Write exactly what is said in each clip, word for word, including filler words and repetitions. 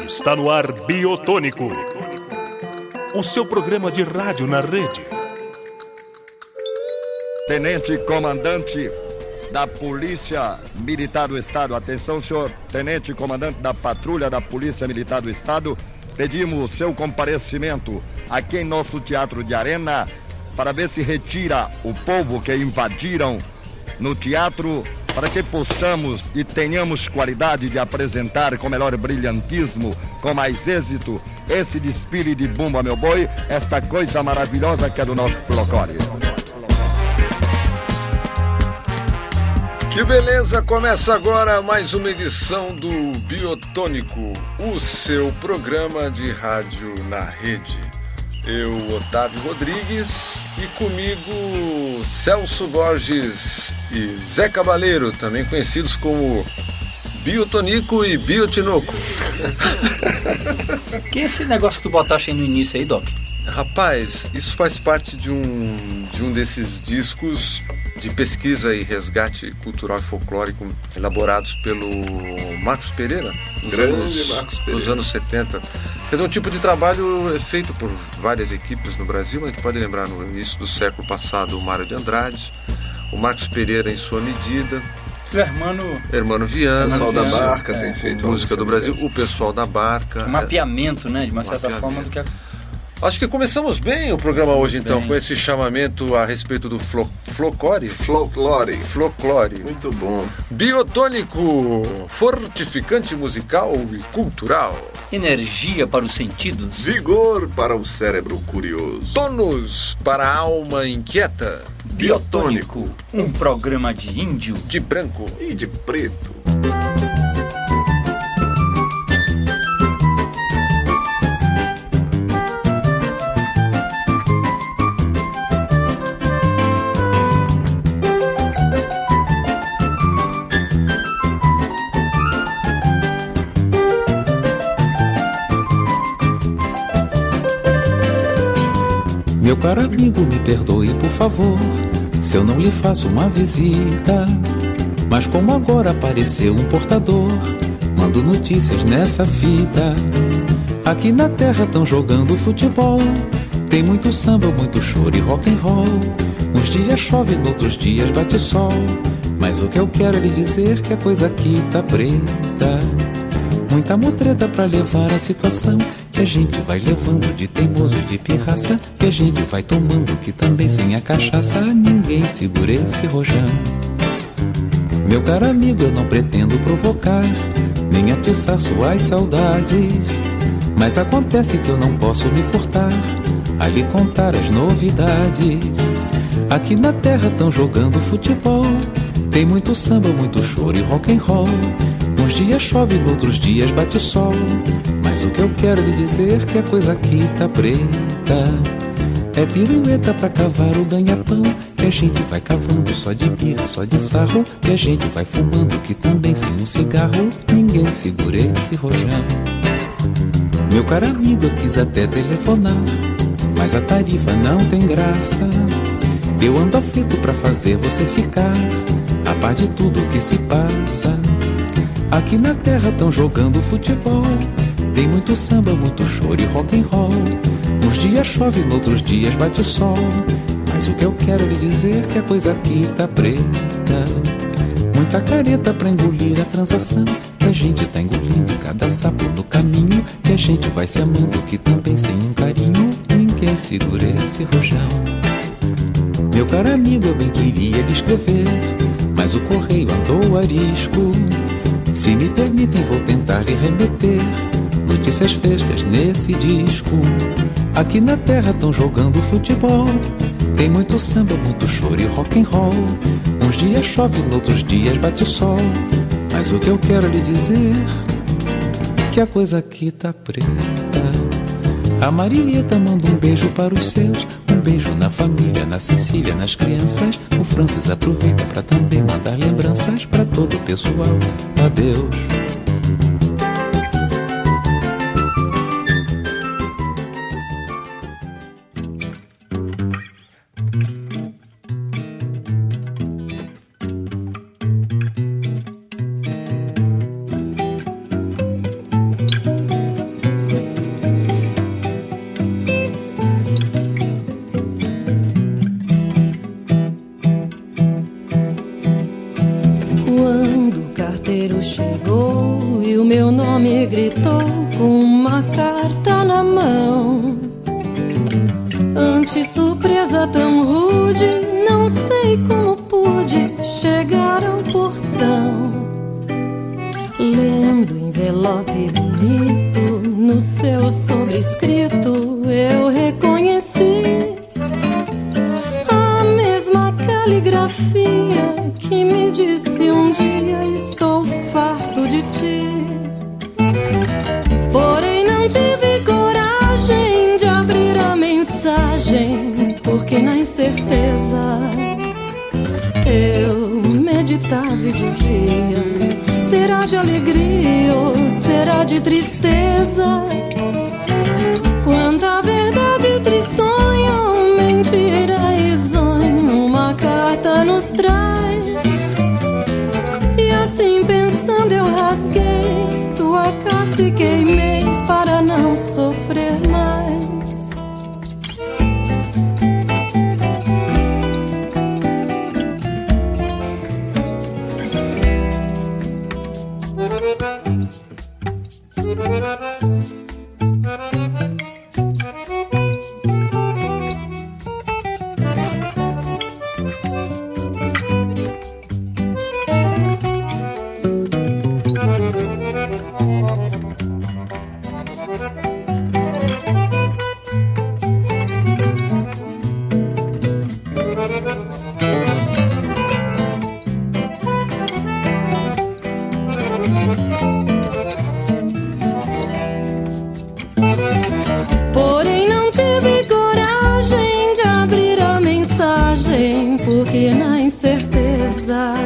Está no ar Biotônico, o seu programa de rádio na rede. Tenente Comandante da Polícia Militar do Estado, atenção, senhor Tenente Comandante da Patrulha da Polícia Militar do Estado, pedimos seu comparecimento aqui em nosso Teatro de Arena para ver se retira o povo que invadiram no teatro, para que possamos e tenhamos qualidade de apresentar com melhor brilhantismo, com mais êxito, esse desfile de Bumba Meu Boi, esta coisa maravilhosa que é do nosso folclore. Que beleza! Começa agora mais uma edição do Biotônico, o seu programa de rádio na rede. Eu, Otávio Rodrigues, e comigo Celso Borges e Zé Cabaleiro, também conhecidos como Biotonico e Biotinoco. Que é esse negócio que tu botaste aí no início aí, Doc? Rapaz, isso faz parte de um, de um desses discos de pesquisa e resgate cultural e folclórico elaborados pelo Marcos Pereira, nos, anos, Marcos Pereira. nos anos setenta. Quer dizer, um tipo de trabalho feito por várias equipes no Brasil, mas a gente pode lembrar no início do século passado o Mário de Andrade, o Marcos Pereira em sua medida, o Hermano, Hermano Viana, o pessoal da Barca é, tem feito música do Brasil, o pessoal da Barca. Um mapeamento, né, de uma certa forma do que a... Acho que começamos bem o programa começamos hoje, então, bem. com esse chamamento a respeito do flo, folclore. Folclore. Folclore. Muito bom. Biotônico, fortificante musical e cultural. Energia para os sentidos. Vigor para o cérebro curioso. Tônus para a alma inquieta. Biotônico, um programa de índio, de branco e de preto. Meu caro amigo, me perdoe, por favor, se eu não lhe faço uma visita. Mas como agora apareceu um portador, mando notícias nessa fita. Aqui na terra tão jogando futebol, tem muito samba, muito choro e rock and roll. Uns dias chove, noutros dias bate sol, mas o que eu quero é lhe dizer que a coisa aqui tá preta. Muita mutreta pra levar a situação, que a gente vai levando de teimoso, de pirraça, que a gente vai tomando, que também sem a cachaça ninguém segura esse rojão. Meu caro amigo, eu não pretendo provocar, nem atiçar suas saudades, mas acontece que eu não posso me furtar a lhe contar as novidades. Aqui na terra tão jogando futebol, tem muito samba, muito choro e rock and roll. Uns dias chove, noutros dias bate sol, mas o que eu quero lhe dizer que a coisa aqui tá preta. É pirueta pra cavar o ganha-pão, que a gente vai cavando só de birra, só de sarro, que a gente vai fumando, que também sem um cigarro ninguém segura esse rojão. Meu caro amigo, eu quis até telefonar, mas a tarifa não tem graça. Eu ando aflito pra fazer você ficar a par de tudo que se passa. Aqui na terra tão jogando futebol, tem muito samba, muito choro e rock and roll. Uns dias chove, noutros dias bate sol, mas o que eu quero lhe dizer que a coisa aqui tá preta. Muita careta pra engolir a transação, que a gente tá engolindo cada sapo no caminho, que a gente vai se amando, que também sem um carinho ninguém segura esse rojão. Meu caro amigo, eu bem queria lhe escrever, mas o correio andou arisco. Se me permitem, vou tentar lhe remeter notícias frescas nesse disco. Aqui na terra tão jogando futebol, tem muito samba, muito choro e rock and roll. Uns dias chove, noutros dias bate sol, mas o que eu quero lhe dizer que a coisa aqui tá preta. A Marieta manda um beijo para os seus, um beijo na família, na Cecília, nas crianças. O Francis aproveita para também mandar lembranças para todo o pessoal. Adeus. chegou e o meu nome gritou com uma carta na mão. Ante surpresa tão rude, não sei como pude chegar ao portão. Lendo envelope bonito, no seu sobrescrito eu reconheci a mesma caligrafia que me disse um dia: estou farto de ti. Porém não tive coragem de abrir a mensagem, porque na incerteza eu meditava e dizia: será de alegria ou será de tristeza? Quanta verdade tristonha ou mentira risonha uma carta nos traz. E assim pensando eu rasguei tua carta e queimei para não sofrer mais. Porém não tive coragem de abrir a mensagem, porque na incerteza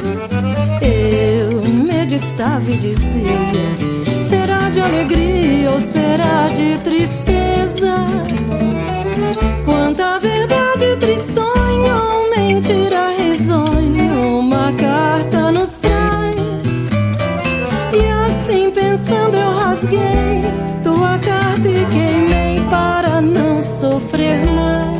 eu meditava e dizia: será de alegria ou será de tristeza? Quanta verdade tristonha ou mentira risonha uma carta nos traz. E assim pensando eu rasguei tua carta e queimei para não sofrer mais.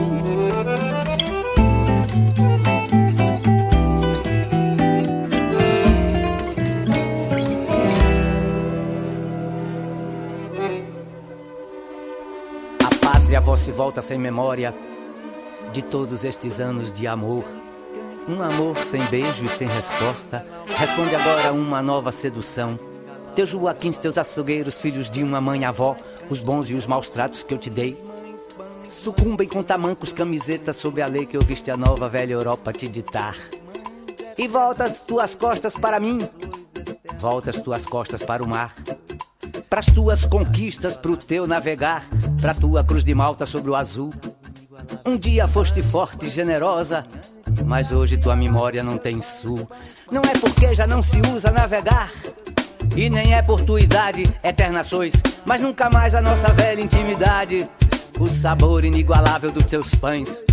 A pátria vó se volta sem memória de todos estes anos de amor. Um amor sem beijo e sem resposta responde agora a uma nova sedução. Teus Joaquins, teus açougueiros, filhos de uma mãe avó, os bons e os maus tratos que eu te dei, sucumbem com tamancos camisetas sob a lei que ouviste a nova velha Europa te ditar. E voltas tuas costas para mim, voltas tuas costas para o mar, pras tuas conquistas, pro teu navegar, pra tua cruz de Malta sobre o azul. Um dia foste forte e generosa, mas hoje tua memória não tem sul. Não é porque já não se usa navegar, e nem é por tua idade, eterna sois, mas nunca mais a nossa velha intimidade, o sabor inigualável dos teus pães.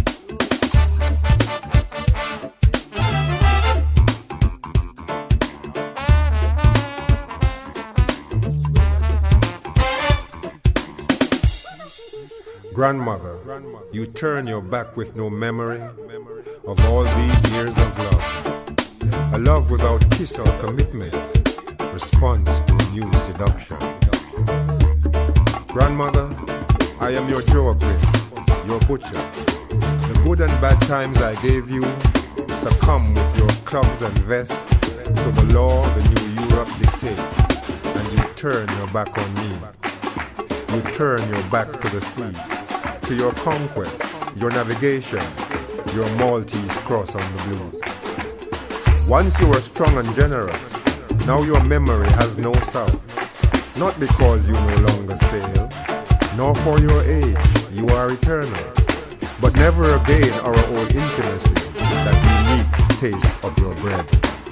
Grandmother, you turn your back with no memory of all these years of love. A love without kiss or commitment responds to a new seduction. Grandmother, I am your Joaquin, your butcher. The good and bad times I gave you succumb with your clubs and vests to the law the new Europe dictate, and you turn your back on me. You turn your back to the sea, to your conquest, your navigation, your Maltese cross on the blues. Once you were strong and generous, now your memory has no south. Not because you no longer sail, nor for your age, you are eternal. But never again our old intimacy, that unique taste of your bread.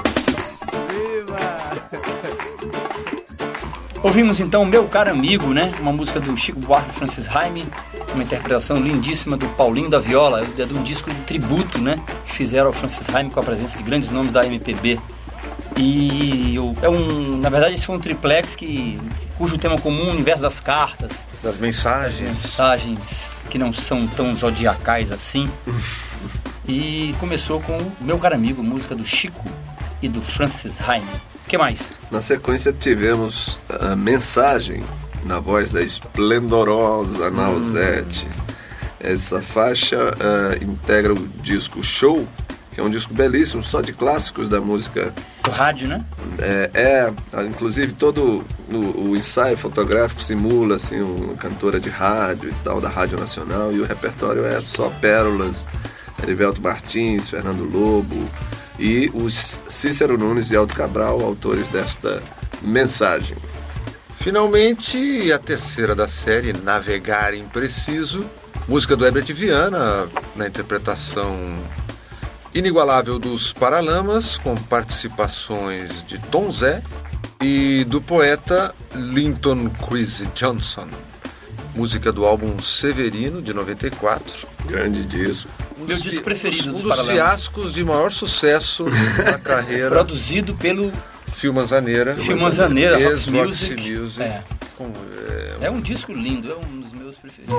Ouvimos então Meu Caro Amigo, né? Uma música do Chico Buarque e Francis Raime, uma interpretação lindíssima do Paulinho da Viola, é de um disco de tributo, né? Que fizeram ao Francis Raime com a presença de grandes nomes da M P B. E é um, na verdade esse foi um triplex que, cujo tema comum é o universo das cartas, das mensagens, das mensagens que não são tão zodiacais assim. E começou com Meu Caro Amigo, música do Chico e do Francis Haim. O que mais? Na sequência tivemos a Mensagem, na voz da esplendorosa Nausete. Essa faixa uh, integra o disco Show, que é um disco belíssimo, só de clássicos da música. Do rádio, né? É, é inclusive todo o, o ensaio fotográfico simula assim, uma cantora de rádio e tal, da Rádio Nacional, e o repertório é só pérolas, Erivelto Martins, Fernando Lobo e os Cícero Nunes e Aldo Cabral, autores desta Mensagem. Finalmente, a terceira da série, Navegar Impreciso, música do Herbert Viana, na interpretação inigualável dos Paralamas, com participações de Tom Zé e do poeta Linton Kwesi Johnson. Música do álbum Severino, de noventa e quatro. Grande disco. Um Meu disco preferido um dos dos Paralamas. fiascos de maior sucesso na carreira. Produzido pelo Phil Manzanera. Phil Manzanera, Rock ex-Roxy Music. Music. É. Com, é, É um disco lindo, é um dos meus preferidos.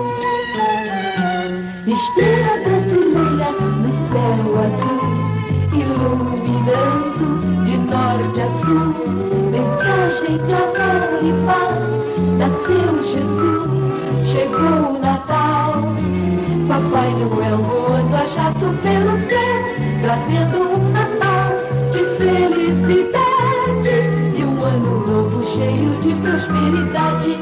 Estrela brasileira no céu azul, iluminando de norte a sul. Mensagem de amor e paz, nasceu Jesus, chegou o Natal. Papai Noel voando a jato pelo céu, trazendo um Natal de felicidade e um ano novo cheio de prosperidade.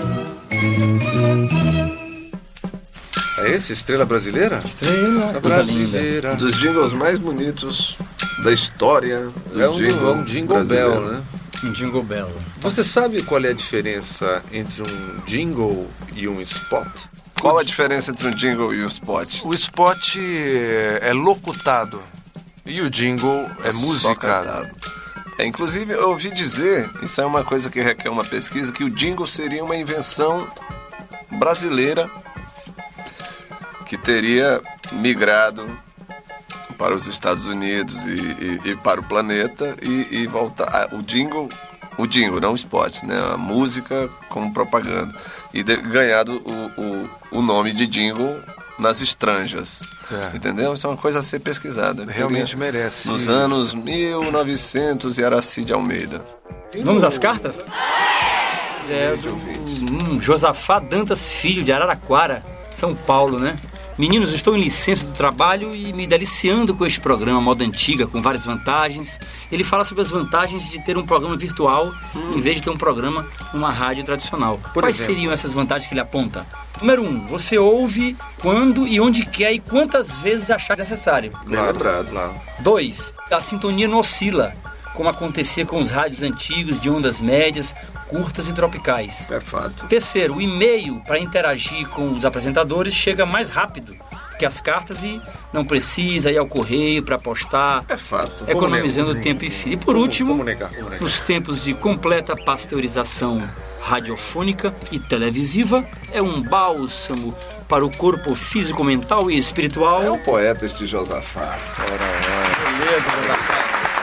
É esse? Estrela Brasileira? Estrela Brasileira. Um dos jingles mais bonitos da história do É um, jingle, é um jingle bell, brasileiro. né? Um Jingle Bell. Você sabe qual é a diferença entre um jingle e um spot? Qual a diferença entre um jingle e um spot? O spot é locutado e o jingle é, Só musicado. cantado. É, inclusive, eu ouvi dizer, isso é uma coisa que requer uma pesquisa, que o jingle seria uma invenção brasileira que teria migrado para os Estados Unidos e, e, e para o planeta e, e voltar. Ah, o jingle, o jingle, não o spot, né? A música como propaganda. E de, ganhado o, o, o nome de jingle nas estranjas. É. Entendeu? Isso é uma coisa a ser pesquisada. Realmente Teria merece. Nos anos mil e novecentos e Aracide Almeida. Vamos às cartas? É do hum, Josafá Dantas Filho, de Araraquara, São Paulo, né? Meninos, estou em licença do trabalho e me deliciando com este programa moda antiga, com várias vantagens. Ele fala sobre as vantagens de ter um programa virtual hum. em vez de ter um programa numa rádio tradicional. Por Quais exemplo? seriam essas vantagens que ele aponta? Número um, você ouve quando e onde quer e quantas vezes achar necessário. Bem lembrado lá. Dois, a sintonia não oscila, como acontecia com os rádios antigos de ondas médias, curtas e tropicais. É fato. Terceiro, o e-mail para interagir com os apresentadores chega mais rápido que as cartas e não precisa ir ao correio para postar, É fato. economizando Como tempo e fio. E por último, Como negar? Como negar? nos tempos de completa pasteurização radiofônica e televisiva, é um bálsamo para o corpo físico, mental e espiritual. É um poeta este Josafá. Beleza, Josafá.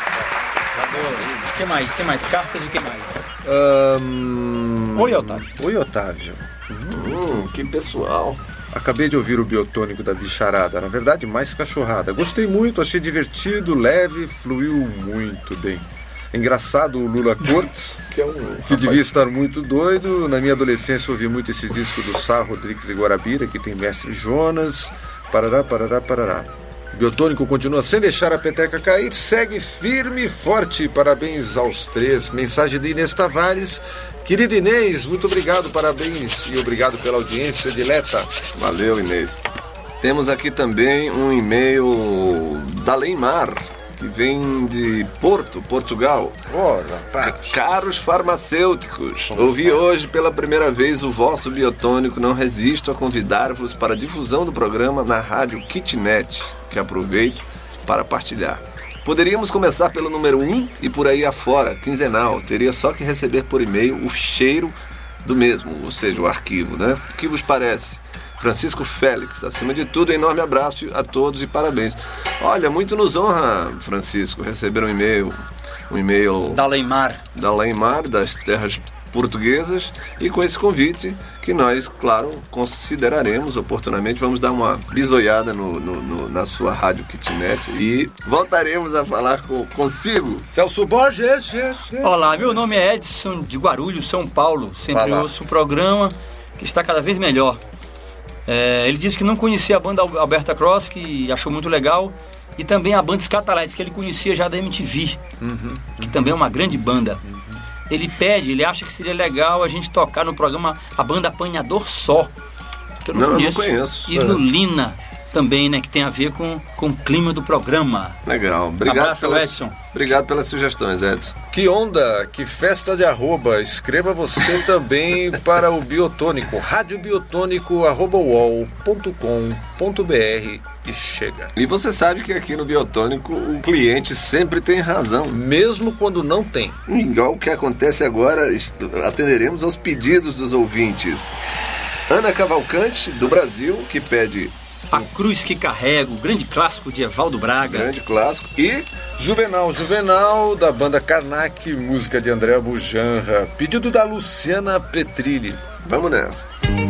O que mais? O que mais? Cartas e o que mais? Hum... Oi, Otávio. Oi, Otávio. Hum, que pessoal. Acabei de ouvir o biotônico da bicharada. Na verdade, mais cachorrada. Gostei muito, achei divertido, leve, fluiu muito bem. Engraçado o Lula Cortes, Que é um que rapaz- devia estar muito doido. Na minha adolescência ouvi muito esse disco do Sá, Rodrigues e Guarabira, que tem Mestre Jonas. Parará, parará, parará. O biotônico continua sem deixar a peteca cair, segue firme e forte. Parabéns aos três. Mensagem de Inês Tavares. Querida Inês, muito obrigado, parabéns e obrigado pela audiência dileta. Valeu, Inês. Temos aqui também um e-mail da Leimar, que vem de Porto, Portugal. Ora, pá. Caros farmacêuticos, ouvi hoje pela primeira vez o vosso biotônico. Não resisto a convidar-vos para a difusão do programa na rádio Kitnet, que aproveito para partilhar. Poderíamos começar pelo número um e por aí afora, quinzenal. Teria só que receber por e-mail o ficheiro do mesmo, ou seja, o arquivo, né? O que vos parece? Francisco Félix, acima de tudo, enorme abraço a todos e parabéns. Olha, muito nos honra, Francisco, receber um e-mail, um e-mail Da Leimar. da Leimar, das terras portuguesas, e com esse convite que nós, claro, consideraremos oportunamente, vamos dar uma bisoiada no, no, no, na sua rádio kitnet e voltaremos a falar com, consigo. Celso Borges. Olá, meu nome é Edson de Guarulhos, São Paulo. Sempre Olá. ouço o programa que está cada vez melhor. É, ele disse que não conhecia a banda Alberta Cross, que achou muito legal, e também a banda Scatalites, que ele conhecia já da M T V, Uhum, que também é uma grande banda. Ele pede, ele acha que seria legal a gente tocar no programa a banda Apanhador Só, que eu não, Não, eu não conheço. conheço. E Lulina também, né, que tem a ver com, com o clima do programa. Legal, obrigado, Abraço, pelas, Edson. obrigado pelas sugestões, Edson. Que onda, que festa de arroba. Escreva você também para o Biotônico, radiobiotônico arroba uol ponto com ponto br e chega. E você sabe que aqui no Biotônico o cliente sempre tem razão. Mesmo quando não tem. Igual o que acontece agora, est- atenderemos aos pedidos dos ouvintes. Ana Cavalcante, do Brasil, que pede A Cruz que Carrego, grande clássico de Evaldo Braga. grande clássico. E Juvenal, Juvenal, da banda Karnak, música de André Bujanra, pedido da Luciana Petrilli. vamos nessa.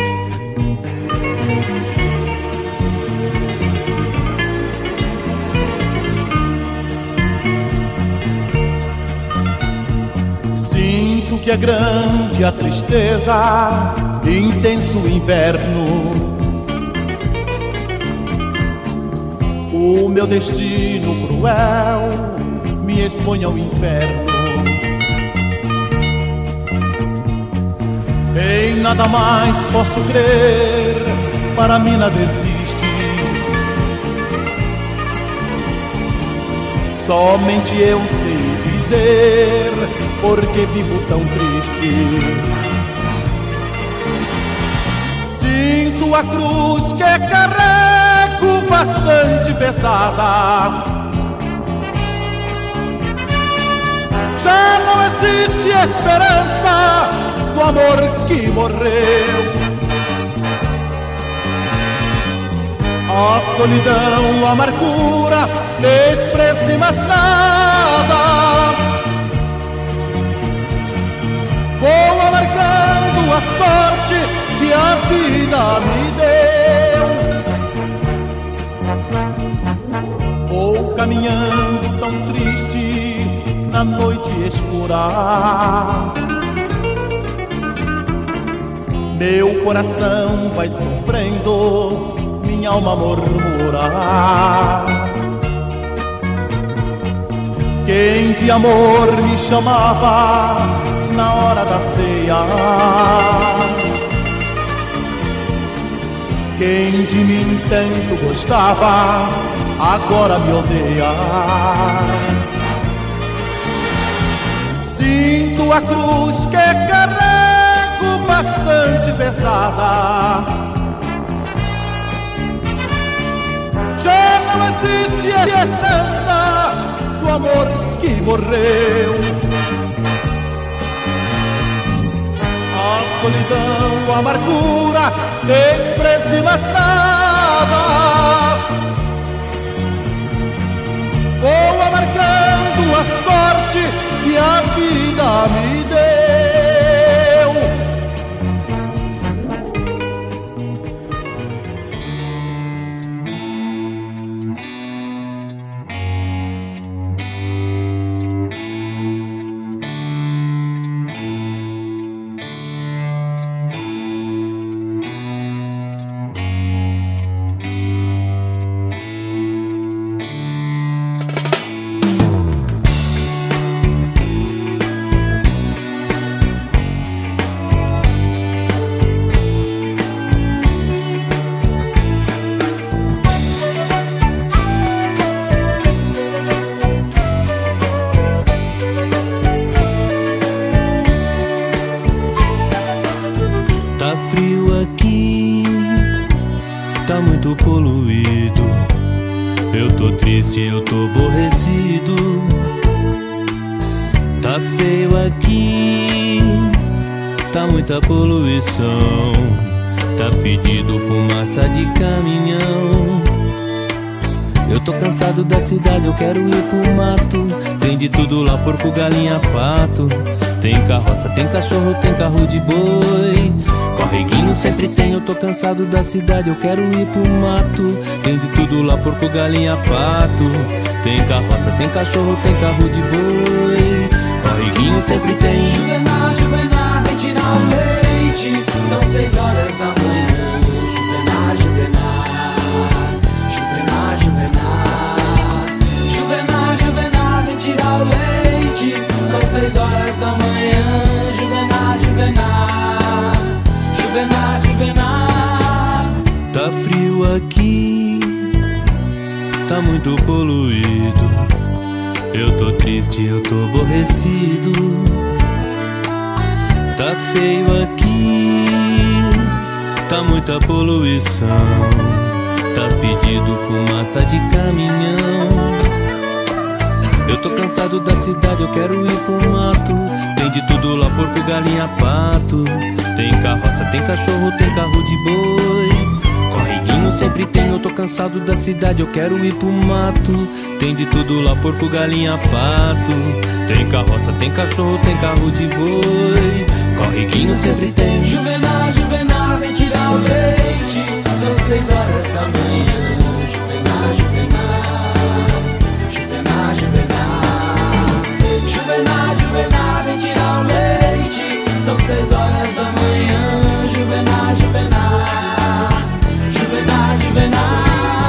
Sinto que é grande a tristeza, intenso o inverno. O meu destino cruel me expõe ao inferno. Em nada mais posso crer, para mim nada existe. Somente eu sei dizer porque vivo tão triste. Sinto a cruz que carrego bastante pesada. Já não existe esperança do amor que morreu. A solidão, a amargura, desprezo mais nada. Vou amargando a sorte que a vida me deu. Vou caminhando tão triste na noite escura. Meu coração vai sofrendo, minha alma murmura. Quem de amor me chamava na hora da ceia, quem de mim tanto gostava, agora me odeia. Sinto a cruz que carrego bastante pesada. Já não existe esperança do amor que morreu. A solidão, a amargura, desprezo mais nada. Vou amargando a sorte que a vida me deu. Eu tô aborrecido, tá feio aqui, tá muita poluição, tá fedido fumaça de caminhão. Eu tô cansado da cidade, eu quero ir pro mato. Tem de tudo lá, porco, galinha, pato. Tem carroça, tem cachorro, tem carro de boi. Correguinho sempre tem, eu tô cansado da cidade, eu quero ir pro mato. Tem de tudo lá, porco, galinha, pato. Tem carroça, tem cachorro, tem carro de boi. Correguinho sempre tem. Juvenar, Juvenar, vem tirar o leite. São seis horas da manhã. Juvenar, Juvenar, Juvenar, Juvenar. Juvenar, Juvenar, vem tirar o leite. São seis horas da manhã. Juvenar, Juvenar, Juvenar, Juvenar. Tá frio aqui, tá muito poluído. Eu tô triste, eu tô aborrecido. Tá feio aqui, tá muita poluição. Tá fedido, fumaça de caminhão. Eu tô cansado da cidade, eu quero ir pro mato. Tem de tudo lá, porco, galinha, pato. Tem carroça, tem cachorro, tem carro de boi. Correguinho sempre tem, eu tô cansado da cidade, eu quero ir pro mato. Tem de tudo lá, porco, galinha, pato. Tem carroça, tem cachorro, tem carro de boi. Correguinho sempre tem. Juvenar, Juvenar, vem tirar o leite. São seis horas da manhã. Juvenar, Juvenar, Juvenar, Juvenar. Juvenar, Juvenar, vem tirar o leite. São seis horas da manhã. Juvenar, Juvenar, Juvenar, Juvenar.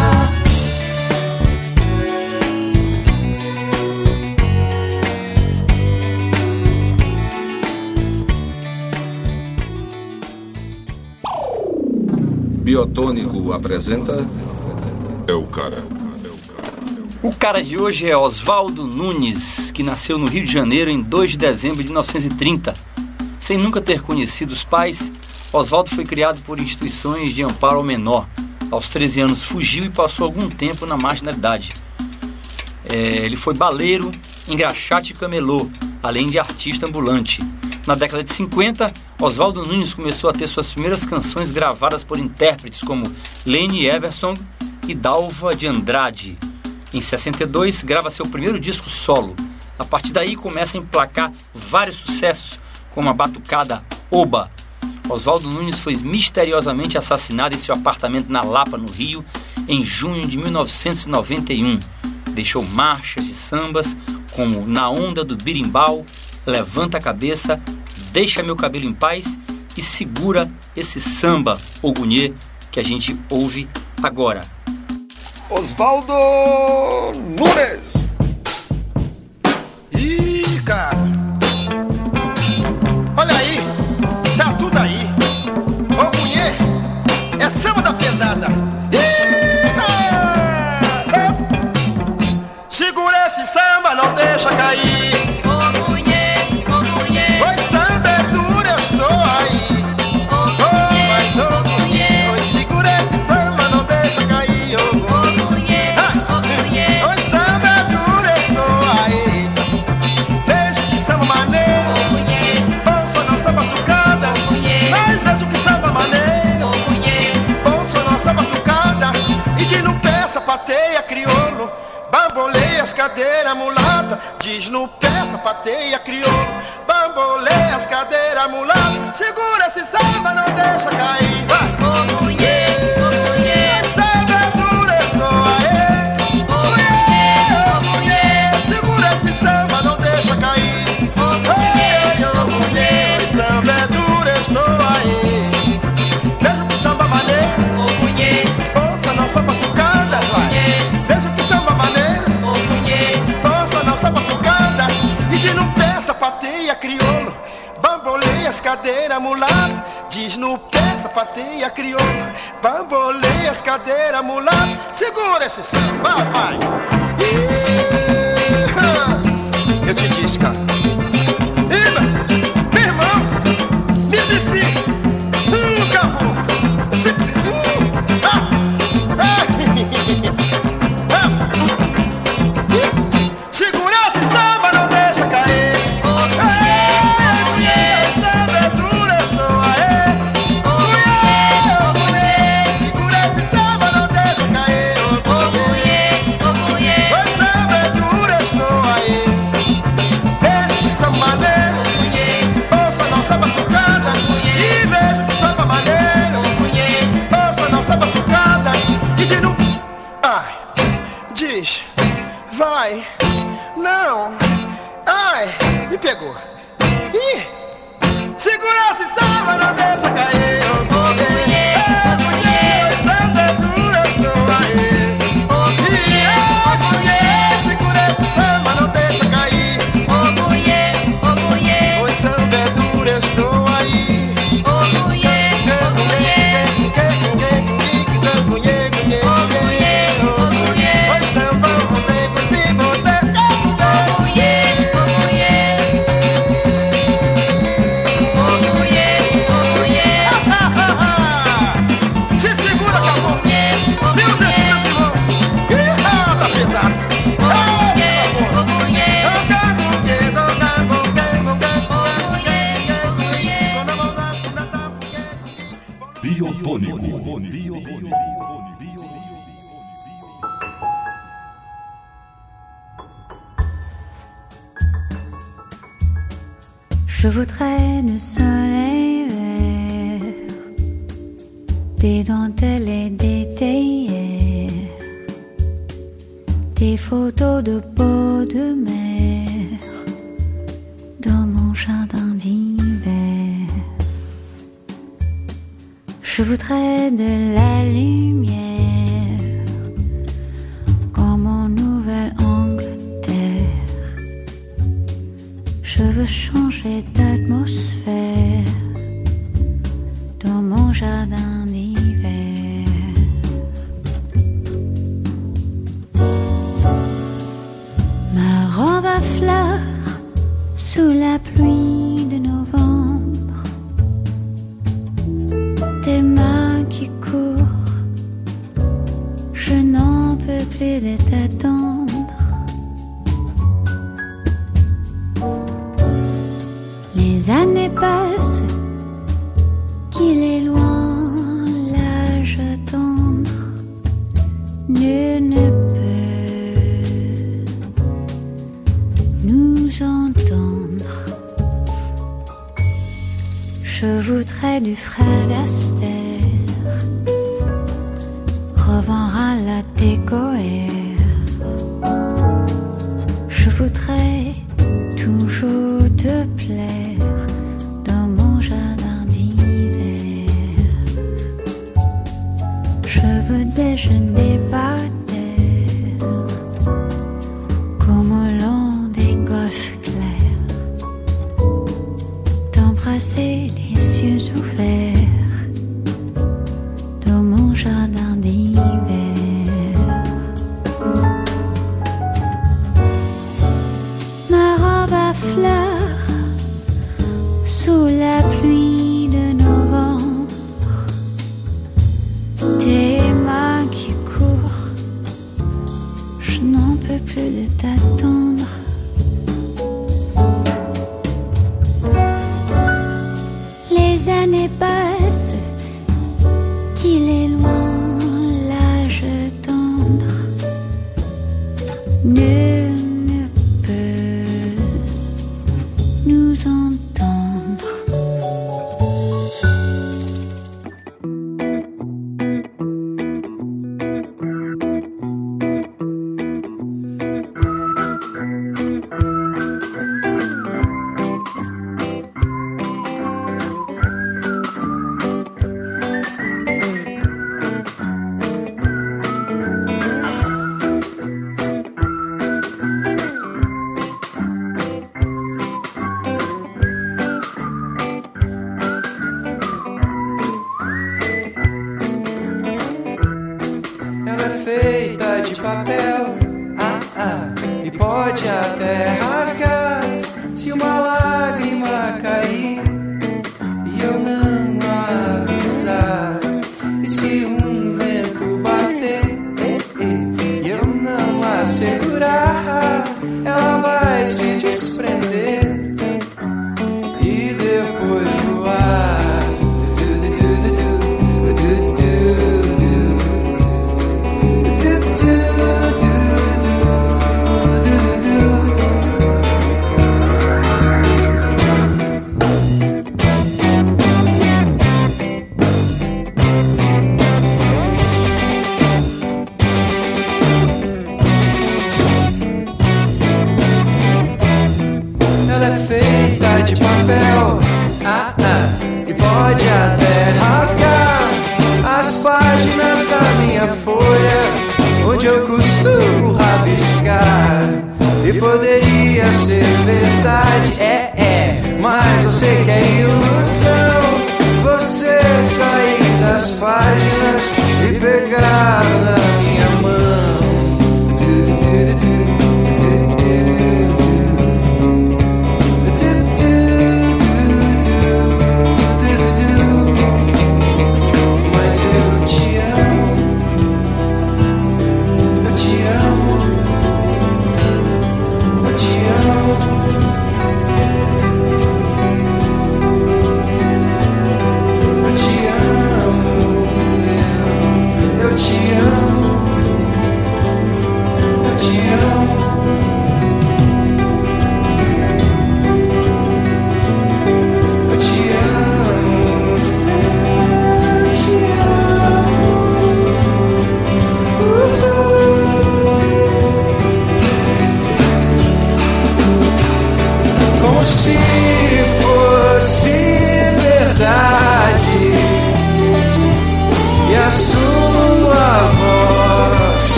Biotônico apresenta É o Cara. O cara de hoje é Oswaldo Nunes, que nasceu no Rio de Janeiro em dois de dezembro de mil novecentos e trinta. Sem nunca ter conhecido os pais, Oswaldo foi criado por instituições de amparo ao menor. Aos treze anos fugiu e passou algum tempo na marginalidade. É, ele foi baleiro, engraxate e camelô, além de artista ambulante. Na década de cinquenta, Oswaldo Nunes começou a ter suas primeiras canções gravadas por intérpretes como Lene Everson e Dalva de Andrade. Em sessenta e dois, grava seu primeiro disco solo. A partir daí, começa a emplacar vários sucessos, como a batucada Oba. Oswaldo Nunes foi misteriosamente assassinado em seu apartamento na Lapa, no Rio, em junho de mil novecentos e noventa e um. Deixou marchas e sambas como Na Onda do Birimbau, Levanta a Cabeça, Deixa Meu Cabelo em Paz e Segura Esse Samba, Ogunhê, que a gente ouve agora. Oswaldo Nunes. Ih, cara. Olha aí, tá tudo aí. Ogunhê é samba da pesada. Ih, ah, ah. Segura esse samba, não deixa cair. Sapateia crioulo, bamboleia as cadeiras mulata. Diz no pé, sapateia crioulo, bamboleia as cadeiras mulata. Segura esse samba, não deixa cair. Vai! Ô mulher, ô mulher, samba é duro, estou aí. Ô mulher, ô mulher, segura esse samba, não deixa cair. Ô mulher, ô mulher, samba é duro, estou aí. Veja que samba maneiro, ô mulher, ouça nossa batucada. Veja que samba maneiro, dança nossa batucada. E de no pé sapateia crioulo, bamboleia as cadeiras mulata. Diz no pé sapateia crioulo, bamboleia as cadeiras mulata. Segura esse samba, vai. Eu te disse, cara. Iba, meu irmão, Misifi, hum, cavô. Hum, ah, ah. Segura esse samba, não deixa cair. Ei, mulher, samba é duro, estou aí. Mulher, mulher, segura esse samba, não deixa cair. Mulher, mulher, o samba é duro, estou aí. Biotônico. Je voudrais le soleil vert, des dentelles et des théières, des photos de peau de mer dans mon jardin d'hiver. Je voudrais de la lumière comme en Nouvelle-Angleterre. Je veux changer d'atmosphère dans mon jardin d'hiver. Ma robe à fleurs sous la pluie de novembre, tes mains qui courent, je n'en peux plus de t'attendre. Les années passent, qu'il est loin l'âge tendre, nul ne peut nous entendre. Je voudrais du Fred Astaire, revoir à la décoère. Je voudrais toujours te plaire dans mon jardin d'hiver. Je veux déjeuner par terre comme au long des golfes clairs, t'embrasser les yeux ouverts dans mon jardin d'hiver. Ma robe à fleurs sous la pluie de novembre, tes mains qui courent, je n'en peux plus de t'attendre. Les années passent, qu'il est loin l'âge tendre, nul ne peut nous entendre. Ela é feita de papel, ah, ah, e pode até rasgar se uma lágrima cair e eu não avisar. E se um vento bater eh, eh, e eu não a segurar, ela vai se desprender e depois voar. De papel, ah, ah, e pode até rasgar as páginas da minha folha, onde eu costumo rabiscar. E poderia ser verdade, é, é, mas eu sei que é ilusão você sair das páginas e pegar na minha mão. Eu te amo.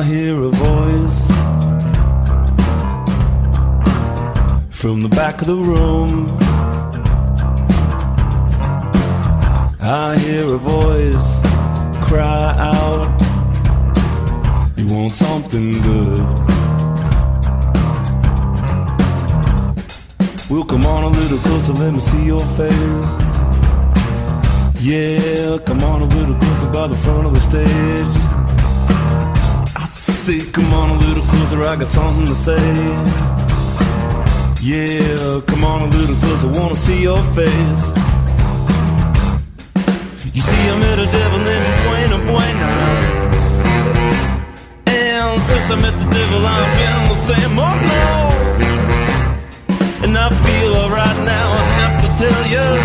hear a voice from the back of the room. I hear a voice cry out, you want something good. Well, come on a little closer, let me see your face. Yeah, come on a little closer by the front of the stage. I say, come on a little closer, I got something to say. Yeah, come on a little closer, wanna see your face. You see, I met a devil named Buena Buena, and since I met the devil, I've been the same. Oh no, and I feel alright now, I have to tell you,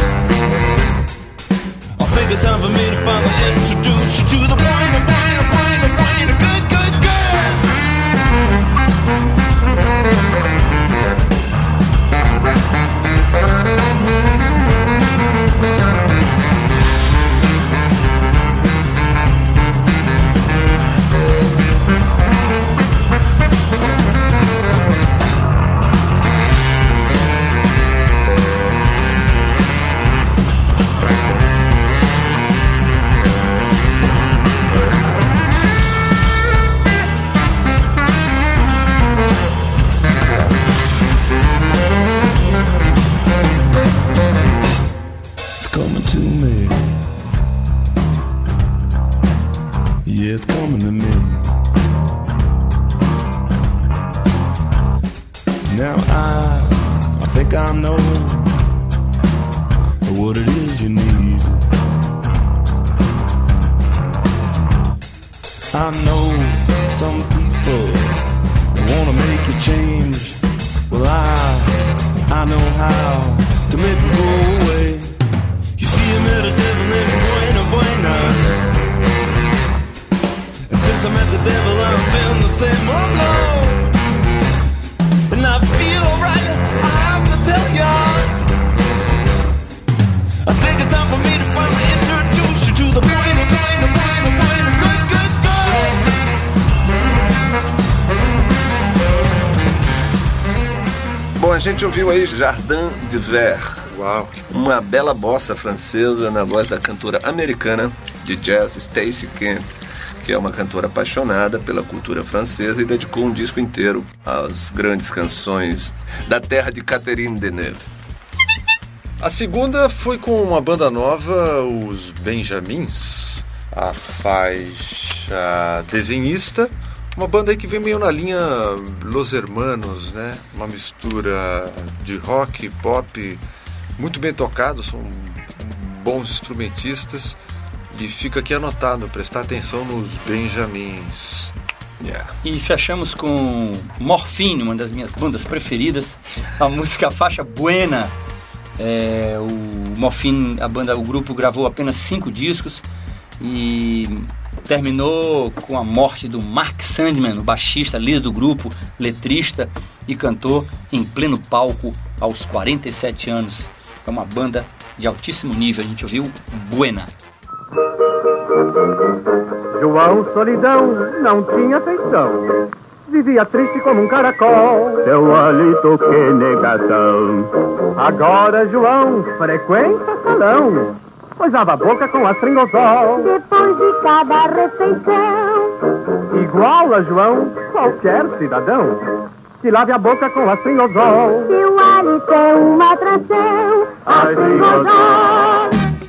I think it's time for me to finally introduce you to the Buena Buena Buena Buena good, good, good. It's coming to me. Now I, I think I know what it is you need. I know some people wanna make you change. Well, I, I know how to make it go away. You see, I met a devil named Buena Buena, and since I met the devil, I've been the same. Oh no, and I feel alright, I have to tell ya, I think it's time for me to finally introduce you to the Buena Buena Buena Buena good, good, good. Bom, a gente ouviu aí Jardin d'Hiver, uau, uma bela bossa francesa na voz da cantora americana de jazz Stacey Kent, que é uma cantora apaixonada pela cultura francesa e dedicou um disco inteiro às grandes canções da terra de Catherine Deneuve. A segunda foi com uma banda nova, os Benjamins, a faixa Desenhista, uma banda aí que vem meio na linha Los Hermanos, né? Uma mistura de rock, pop, muito bem tocado, são bons instrumentistas. E fica aqui anotado, prestar atenção nos Benjamins. Yeah. E fechamos com Morphine, uma das minhas bandas preferidas, a música a faixa Buena. É, o Morphine, a banda, o grupo gravou apenas cinco discos e terminou com a morte do Mark Sandman, o baixista, líder do grupo, letrista e cantor, em pleno palco aos quarenta e sete anos. É uma banda de altíssimo nível, a gente ouviu Buena. João Solidão não tinha feição, vivia triste como um caracol. Seu hálito que negação. Agora João frequenta salão, poisava a boca com astringosol. Depois de cada refeição, igual a João, qualquer cidadão, que lave a boca com astringosol. Seu hálito é uma atração, astringosol.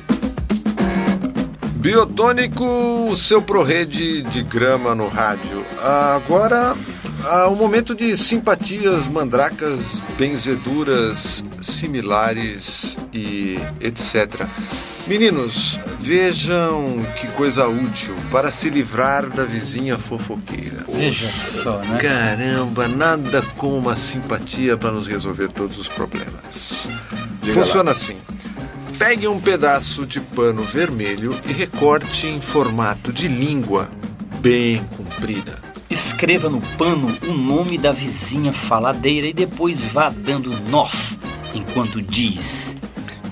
Biotônico, o seu ProRede de grama no rádio. Agora, o um momento de simpatias, mandracas, benzeduras, similares e etcétera. Meninos, vejam que coisa útil para se livrar da vizinha fofoqueira. Veja só, né? Caramba, nada como uma simpatia para nos resolver todos os problemas. Diga Funciona lá. assim. Pegue um pedaço de pano vermelho e recorte em formato de língua bem comprida. Escreva no pano o nome da vizinha faladeira e depois vá dando nós enquanto diz.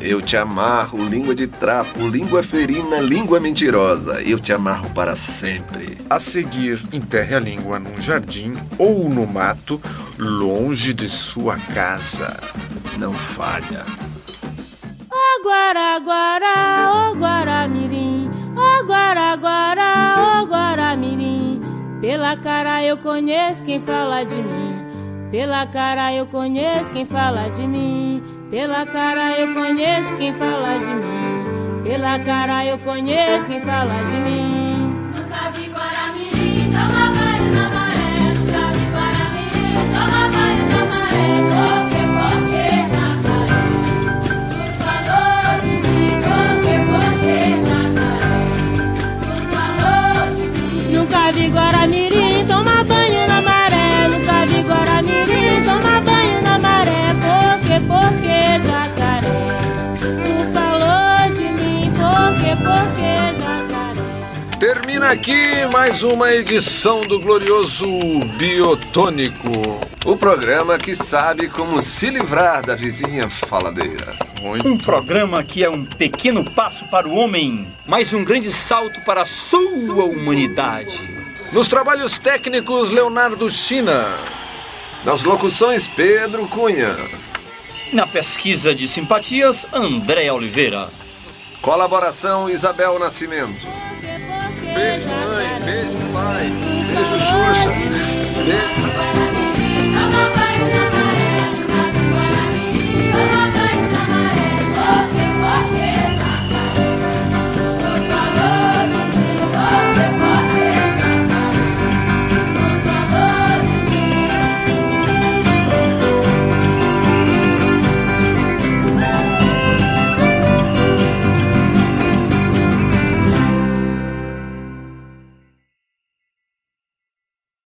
Eu te amarro, língua de trapo, língua ferina, língua mentirosa. Eu te amarro para sempre. A seguir, enterre a língua num jardim ou no mato, longe de sua casa. Não falha. Ó Guará, Guará, ó Guaramirim, ó Guará, Guará, ó Guaramirim. Pela cara eu conheço quem fala de mim. Pela cara eu conheço quem fala de mim. Pela cara eu conheço quem fala de mim. Pela cara eu conheço quem fala de mim. Nunca vi Guaramirim, toma banho na maré. Nunca vi Guaramirim, toma banho na maré. Porque, porque na maré. Tu falou de mim, porque, porque na maré. Tu falou de mim. Nunca vi Guaramirim, toma banho na maré. Nunca vi Guaramirim, toma banho na maré. Porque, porque jacaré, tu falou de mim, porque, porque jacaré. Termina aqui mais uma edição do glorioso Biotônico. O programa que sabe como se livrar da vizinha faladeira. Muito. Um programa que é um pequeno passo para o homem, mas um grande salto para a sua humanidade. Nos trabalhos técnicos, Leonardo China. Nas locuções, Pedro Cunha. Na pesquisa de simpatias, André Oliveira. Colaboração, Isabel Nascimento. Beijo, mãe. Beijo, pai. Beijo, Xuxa. Beijo.